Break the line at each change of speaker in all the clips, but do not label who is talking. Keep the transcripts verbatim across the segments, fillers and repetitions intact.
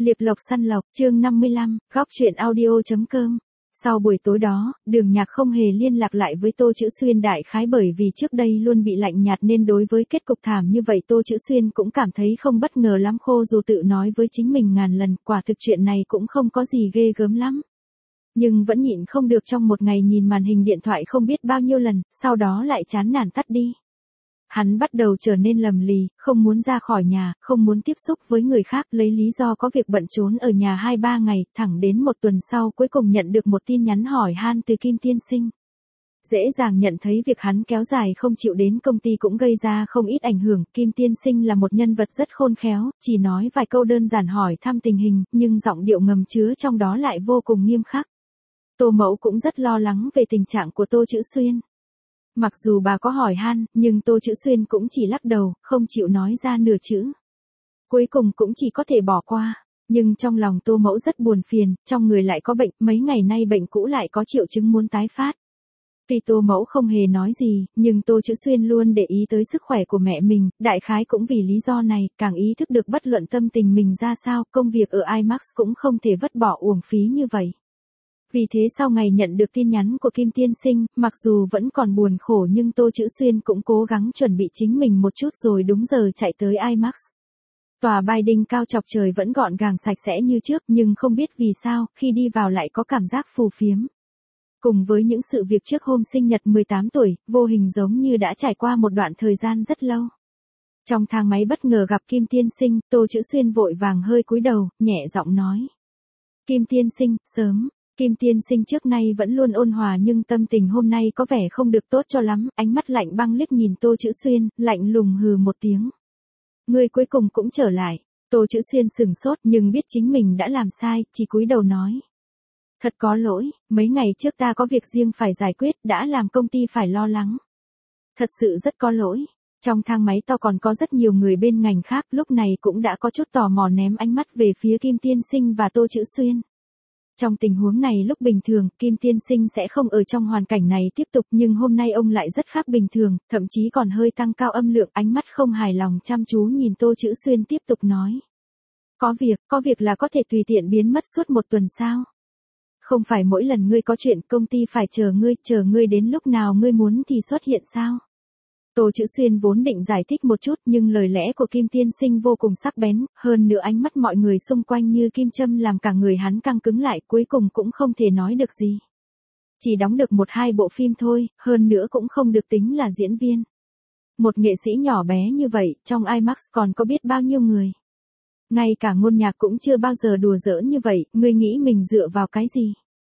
Liệp lộc săn lộc, chương năm mươi lăm, góc truyện audio.com. Sau buổi tối đó, Đường Nhạc không hề liên lạc lại với Tô Chữ Xuyên đại khái bởi vì trước đây luôn bị lạnh nhạt nên đối với kết cục thảm như vậy Tô Chữ Xuyên cũng cảm thấy không bất ngờ lắm, khô dù tự nói với chính mình ngàn lần, quả thực chuyện này cũng không có gì ghê gớm lắm. Nhưng vẫn nhịn không được trong một ngày nhìn màn hình điện thoại không biết bao nhiêu lần, sau đó lại chán nản tắt đi. Hắn bắt đầu trở nên lầm lì, không muốn ra khỏi nhà, không muốn tiếp xúc với người khác, lấy lý do có việc bận trốn ở nhà hai ba ngày, thẳng đến một tuần sau cuối cùng nhận được một tin nhắn hỏi han từ Kim Tiên Sinh. Dễ dàng nhận thấy việc hắn kéo dài không chịu đến công ty cũng gây ra không ít ảnh hưởng, Kim Tiên Sinh là một nhân vật rất khôn khéo, chỉ nói vài câu đơn giản hỏi thăm tình hình, nhưng giọng điệu ngầm chứa trong đó lại vô cùng nghiêm khắc. Tô Mẫu cũng rất lo lắng về tình trạng của Tô Chữ Xuyên. Mặc dù bà có hỏi han, nhưng Tô Chữ Xuyên cũng chỉ lắc đầu, không chịu nói ra nửa chữ. Cuối cùng cũng chỉ có thể bỏ qua. Nhưng trong lòng Tô Mẫu rất buồn phiền, trong người lại có bệnh, mấy ngày nay bệnh cũ lại có triệu chứng muốn tái phát. Tuy Tô Mẫu không hề nói gì, nhưng Tô Chữ Xuyên luôn để ý tới sức khỏe của mẹ mình, đại khái cũng vì lý do này, càng ý thức được bất luận tâm tình mình ra sao, công việc ở IMAX cũng không thể vứt bỏ uổng phí như vậy. Vì thế sau ngày nhận được tin nhắn của Kim Tiên Sinh, mặc dù vẫn còn buồn khổ nhưng Tô Chữ Xuyên cũng cố gắng chuẩn bị chính mình một chút rồi đúng giờ chạy tới IMAX. Tòa Biden cao chọc trời vẫn gọn gàng sạch sẽ như trước nhưng không biết vì sao, khi đi vào lại có cảm giác phù phiếm. Cùng với những sự việc trước hôm sinh nhật mười tám tuổi, vô hình giống như đã trải qua một đoạn thời gian rất lâu. Trong thang máy bất ngờ gặp Kim Tiên Sinh, Tô Chữ Xuyên vội vàng hơi cúi đầu, nhẹ giọng nói. Kim Tiên Sinh, sớm. Kim Tiên Sinh trước nay vẫn luôn ôn hòa nhưng tâm tình hôm nay có vẻ không được tốt cho lắm, ánh mắt lạnh băng liếc nhìn Tô Chữ Xuyên, lạnh lùng hừ một tiếng. Ngươi cuối cùng cũng trở lại. Tô Chữ Xuyên sửng sốt nhưng biết chính mình đã làm sai, chỉ cúi đầu nói. Thật có lỗi, mấy ngày trước ta có việc riêng phải giải quyết, đã làm công ty phải lo lắng. Thật sự rất có lỗi. Trong thang máy to còn có rất nhiều người bên ngành khác, lúc này cũng đã có chút tò mò ném ánh mắt về phía Kim Tiên Sinh và Tô Chữ Xuyên. Trong tình huống này lúc bình thường, Kim Tiên Sinh sẽ không ở trong hoàn cảnh này tiếp tục nhưng hôm nay ông lại rất khác bình thường, thậm chí còn hơi tăng cao âm lượng, ánh mắt không hài lòng chăm chú nhìn Tô Chữ Xuyên tiếp tục nói. Có việc, có việc là có thể tùy tiện biến mất suốt một tuần sao? Không phải mỗi lần ngươi có chuyện công ty phải chờ ngươi, chờ ngươi đến lúc nào ngươi muốn thì xuất hiện sao? Tô Chữ Xuyên vốn định giải thích một chút nhưng lời lẽ của Kim Tiên Sinh vô cùng sắc bén, hơn nữa ánh mắt mọi người xung quanh như kim châm làm cả người hắn căng cứng lại, cuối cùng cũng không thể nói được gì. Chỉ đóng được một hai bộ phim thôi, hơn nữa cũng không được tính là diễn viên. Một nghệ sĩ nhỏ bé như vậy, trong IMAX còn có biết bao nhiêu người. Ngay cả Ngôn Nhạc cũng chưa bao giờ đùa giỡn như vậy, ngươi nghĩ mình dựa vào cái gì?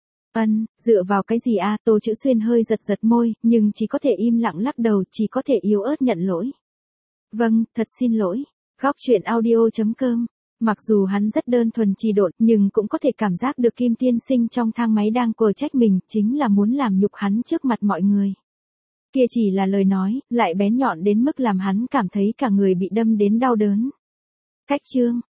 Ân, dựa vào cái gì à? Tô Chữ Xuyên hơi giật giật môi, nhưng chỉ có thể im lặng lắc đầu, chỉ có thể yếu ớt nhận lỗi. Vâng, thật xin lỗi. Góc truyện audio.com. Mặc dù hắn rất đơn thuần trì độn, nhưng cũng có thể cảm giác được Kim Tiên Sinh trong thang máy đang quở trách mình, chính là muốn làm nhục hắn trước mặt mọi người. Kia chỉ là lời nói, lại bén nhọn đến mức làm hắn cảm thấy cả người bị đâm đến đau đớn. Cách chương.